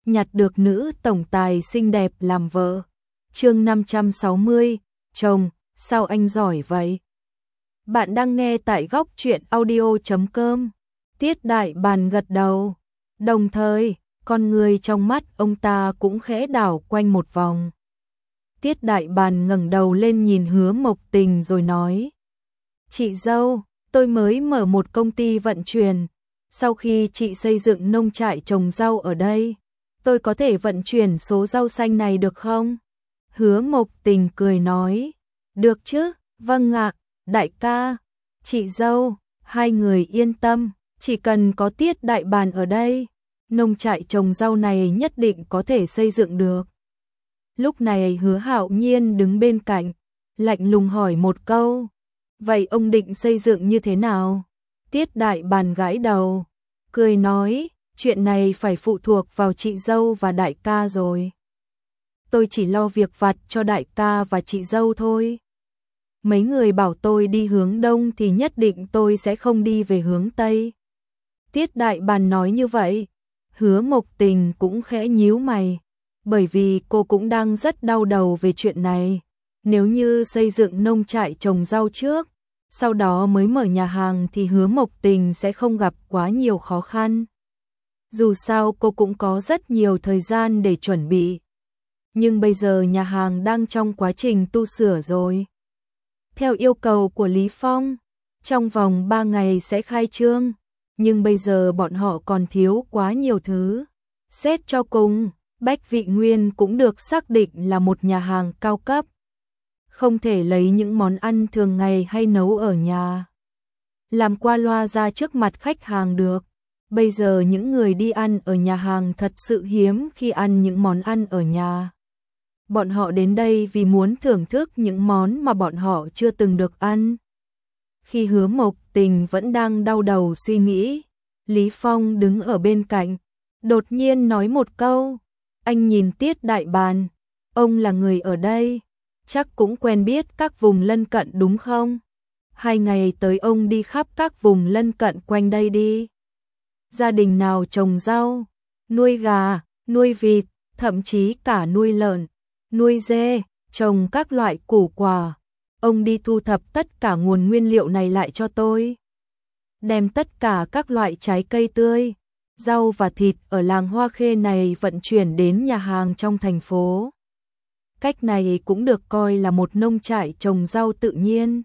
nhặt được nữ tổng tài xinh đẹp làm vợ. Chương 560, chồng, sao anh giỏi vậy? Bạn đang nghe tại góc truyện audio.com. Tiết Đại Bàn gật đầu, đồng thời, con người trong mắt ông ta cũng khẽ đảo quanh một vòng. Tiết Đại Bàn ngẩng đầu lên nhìn Hứa Mộc Tình rồi nói: "Chị dâu, tôi mới mở một công ty vận chuyển. Sau khi chị xây dựng nông trại trồng rau ở đây, tôi có thể vận chuyển số rau xanh này được không?" Hứa Mộc Tình cười nói: "Được chứ, vâng ạ, đại ca, chị dâu, hai người yên tâm, chỉ cần có Tiết Đại Bàn ở đây, nông trại trồng rau này nhất định có thể xây dựng được." Lúc này Hứa Hạo Nhiên đứng bên cạnh, lạnh lùng hỏi một câu: "Vậy ông định xây dựng như thế nào?" Tiết Đại Bàn gãi đầu, cười nói: "Chuyện này phải phụ thuộc vào chị dâu và đại ca rồi. Tôi chỉ lo việc vặt cho đại ca và chị dâu thôi. Mấy người bảo tôi đi hướng đông thì nhất định tôi sẽ không đi về hướng tây." Tiết Đại Bàn nói như vậy, Hứa Mộc Tình cũng khẽ nhíu mày, bởi vì cô cũng đang rất đau đầu về chuyện này. Nếu như xây dựng nông trại trồng rau trước, sau đó mới mở nhà hàng thì Hứa Mộc Tình sẽ không gặp quá nhiều khó khăn. Dù sao cô cũng có rất nhiều thời gian để chuẩn bị. Nhưng bây giờ nhà hàng đang trong quá trình tu sửa rồi. Theo yêu cầu của Lý Phong, trong vòng 3 ngày sẽ khai trương, nhưng bây giờ bọn họ còn thiếu quá nhiều thứ. Xét cho cùng, Bách Vị Nguyên cũng được xác định là một nhà hàng cao cấp. Không thể lấy những món ăn thường ngày hay nấu ở nhà làm qua loa ra trước mặt khách hàng được. Bây giờ những người đi ăn ở nhà hàng thật sự hiếm khi ăn những món ăn ở nhà. Bọn họ đến đây vì muốn thưởng thức những món mà bọn họ chưa từng được ăn. Khi Hứa Mộc Tình vẫn đang đau đầu suy nghĩ, Lý Phong đứng ở bên cạnh, đột nhiên nói một câu: "Anh nhìn Tiết Đại Bàn, ông là người ở đây, chắc cũng quen biết các vùng lân cận đúng không? 2 ngày tới ông đi khắp các vùng lân cận quanh đây đi. Gia đình nào trồng rau, nuôi gà, nuôi vịt, thậm chí cả nuôi lợn, nuôi dê, trồng các loại củ quả, ông đi thu thập tất cả nguồn nguyên liệu này lại cho tôi. Đem tất cả các loại trái cây tươi, rau và thịt ở làng Hoa Khê này vận chuyển đến nhà hàng trong thành phố." Cách này cũng được coi là một nông trại trồng rau tự nhiên.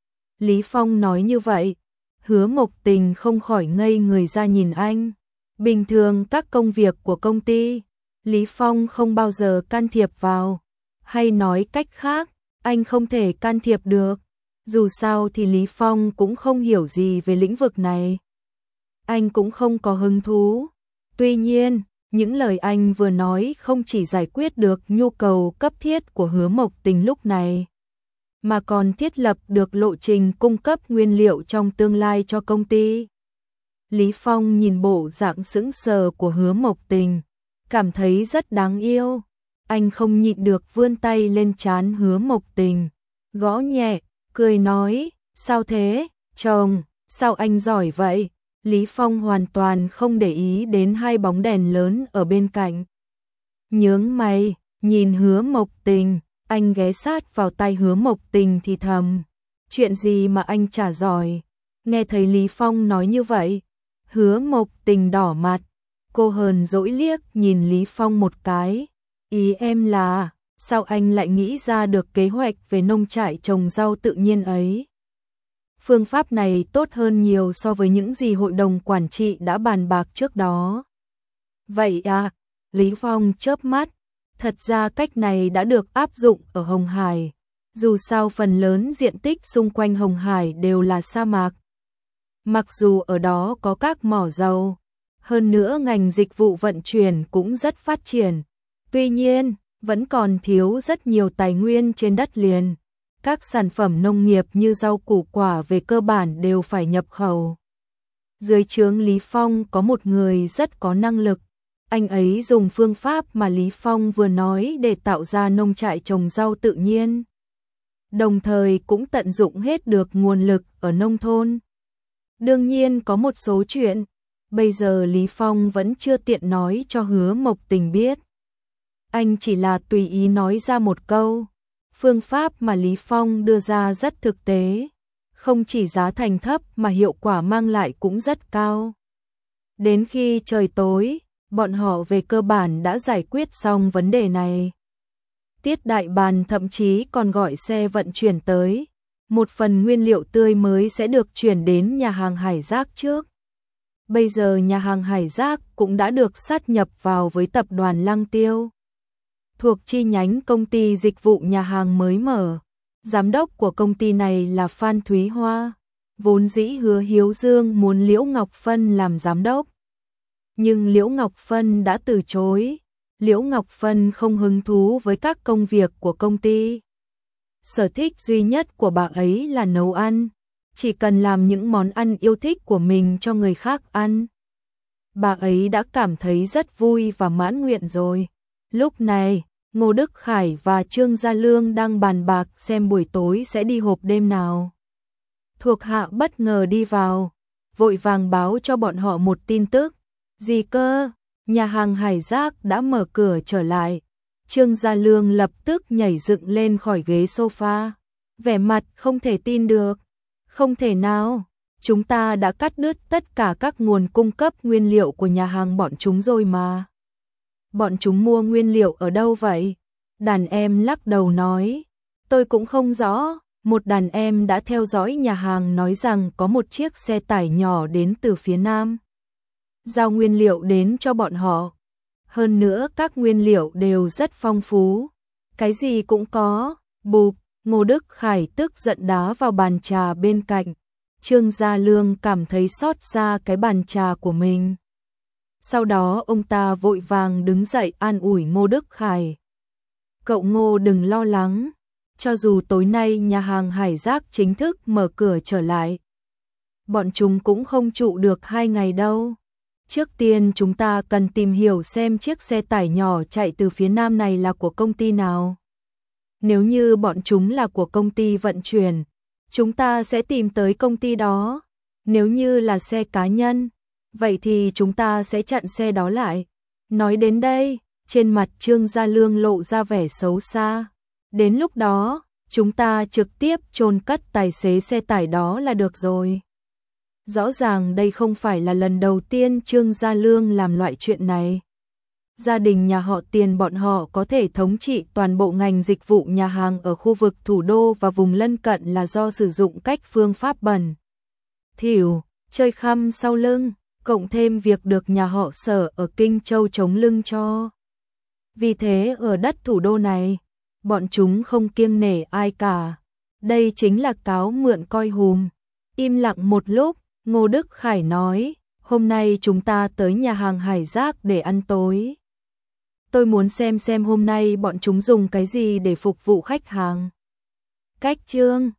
Lý Phong nói như vậy, Hứa Mộc Tình không khỏi ngây người ra nhìn anh. Bình thường các công việc của công ty, Lý Phong không bao giờ can thiệp vào, hay nói cách khác, anh không thể can thiệp được. Dù sao thì Lý Phong cũng không hiểu gì về lĩnh vực này. Anh cũng không có hứng thú. Tuy nhiên, những lời anh vừa nói không chỉ giải quyết được nhu cầu cấp thiết của Hứa Mộc Tình lúc này, mà còn thiết lập được lộ trình cung cấp nguyên liệu trong tương lai cho công ty. Lý Phong nhìn bộ dạng sững sờ của Hứa Mộc Tình, cảm thấy rất đáng yêu. Anh không nhịn được vươn tay lên trán Hứa Mộc Tình, gõ nhẹ, cười nói: "Sao thế, chồng, sao anh giỏi vậy?" Lý Phong hoàn toàn không để ý đến hai bóng đèn lớn ở bên cạnh. Nhướng mày, nhìn Hứa Mộc Tình, anh ghé sát vào tai Hứa Mộc Tình thì thầm: "Chuyện gì mà anh chả giỏi?" Nghe thấy Lý Phong nói như vậy, Hứa Mộc Tình đỏ mặt, cô hờn dỗi liếc nhìn Lý Phong một cái. "Ý em là, sao anh lại nghĩ ra được kế hoạch về nông trại trồng rau tự nhiên ấy? Phương pháp này tốt hơn nhiều so với những gì hội đồng quản trị đã bàn bạc trước đó." "Vậy à?" Lý Phong chớp mắt. Thật ra cách này đã được áp dụng ở Hồng Hải. Dù sao phần lớn diện tích xung quanh Hồng Hải đều là sa mạc. Mặc dù ở đó có các mỏ dầu, hơn nữa ngành dịch vụ vận chuyển cũng rất phát triển. Tuy nhiên, vẫn còn thiếu rất nhiều tài nguyên trên đất liền. Các sản phẩm nông nghiệp như rau củ quả về cơ bản đều phải nhập khẩu. Dưới trướng Lý Phong có một người rất có năng lực. Anh ấy dùng phương pháp mà Lý Phong vừa nói để tạo ra nông trại trồng rau tự nhiên. Đồng thời cũng tận dụng hết được nguồn lực ở nông thôn. Đương nhiên có một số chuyện Bây giờ Lý Phong vẫn chưa tiện nói cho Hứa Mộc Tình biết. Anh chỉ là tùy ý nói ra một câu. Phương pháp mà Lý Phong đưa ra rất thực tế. Không chỉ giá thành thấp mà hiệu quả mang lại cũng rất cao. Đến khi trời tối, bọn họ về cơ bản đã giải quyết xong vấn đề này. Tiết Đại Bàn thậm chí còn gọi xe vận chuyển tới. Một phần nguyên liệu tươi mới sẽ được chuyển đến nhà hàng Hải Giác trước. Bây giờ nhà hàng Hải Giác cũng đã được sát nhập vào với tập đoàn Lăng Tiêu, thuộc chi nhánh công ty dịch vụ nhà hàng mới mở. Giám đốc của công ty này là Phan Thúy Hoa. Vốn dĩ Hứa Hiếu Dương muốn Liễu Ngọc Phân làm giám đốc, nhưng Liễu Ngọc Phân đã từ chối. Liễu Ngọc Phân không hứng thú với các công việc của công ty. Sở thích duy nhất của bà ấy là nấu ăn, chỉ cần làm những món ăn yêu thích của mình cho người khác ăn. Bà ấy đã cảm thấy rất vui và mãn nguyện rồi. Lúc này, Ngô Đức Khải và Trương Gia Lương đang bàn bạc xem buổi tối sẽ đi hộp đêm nào. Thuộc hạ bất ngờ đi vào, vội vàng báo cho bọn họ một tin tức. Gì cơ? Nhà hàng Hải Giác đã mở cửa trở lại. Trương Gia Lương lập tức nhảy dựng lên khỏi ghế sofa, vẻ mặt không thể tin được. Không thể nào, chúng ta đã cắt đứt tất cả các nguồn cung cấp nguyên liệu của nhà hàng bọn chúng rồi mà. Bọn chúng mua nguyên liệu ở đâu vậy? Đàn em lắc đầu nói, tôi cũng không rõ. Một đàn em đã theo dõi nhà hàng nói rằng có một chiếc xe tải nhỏ đến từ phía Nam, giao nguyên liệu đến cho bọn họ. Hơn nữa các nguyên liệu đều rất phong phú, cái gì cũng có. Bụp, Ngô Đức Khải tức giận đá vào bàn trà bên cạnh. Trương Gia Lương cảm thấy xót xa cái bàn trà của mình. Sau đó ông ta vội vàng đứng dậy an ủi Ngô Đức Khải. Cậu Ngô đừng lo lắng, cho dù tối nay nhà hàng Hải Giác chính thức mở cửa trở lại, bọn chúng cũng không trụ được 2 ngày đâu. Trước tiên chúng ta cần tìm hiểu xem chiếc xe tải nhỏ chạy từ phía Nam này là của công ty nào. Nếu như bọn chúng là của công ty vận chuyển, chúng ta sẽ tìm tới công ty đó. Nếu như là xe cá nhân, vậy thì chúng ta sẽ chặn xe đó lại. Nói đến đây, trên mặt Trương Gia Lương lộ ra vẻ xấu xa. Đến lúc đó, chúng ta trực tiếp chôn cất tài xế xe tải đó là được rồi. Rõ ràng đây không phải là lần đầu tiên Trương Gia Lương làm loại chuyện này. Gia đình nhà họ Tiền bọn họ có thể thống trị toàn bộ ngành dịch vụ nhà hàng ở khu vực thủ đô và vùng lân cận là do sử dụng cách phương pháp bẩn thỉu, chơi khăm sau lưng, cộng thêm việc được nhà họ Sở ở Kinh Châu chống lưng cho. Vì thế ở đất thủ đô này, bọn chúng không kiêng nể ai cả. Đây chính là cáo mượn coi hùm. Im lặng một lúc, Ngô Đức Khải nói, hôm nay chúng ta tới nhà hàng Hải Giác để ăn tối. Tôi muốn xem hôm nay bọn chúng dùng cái gì để phục vụ khách hàng. Cách Trương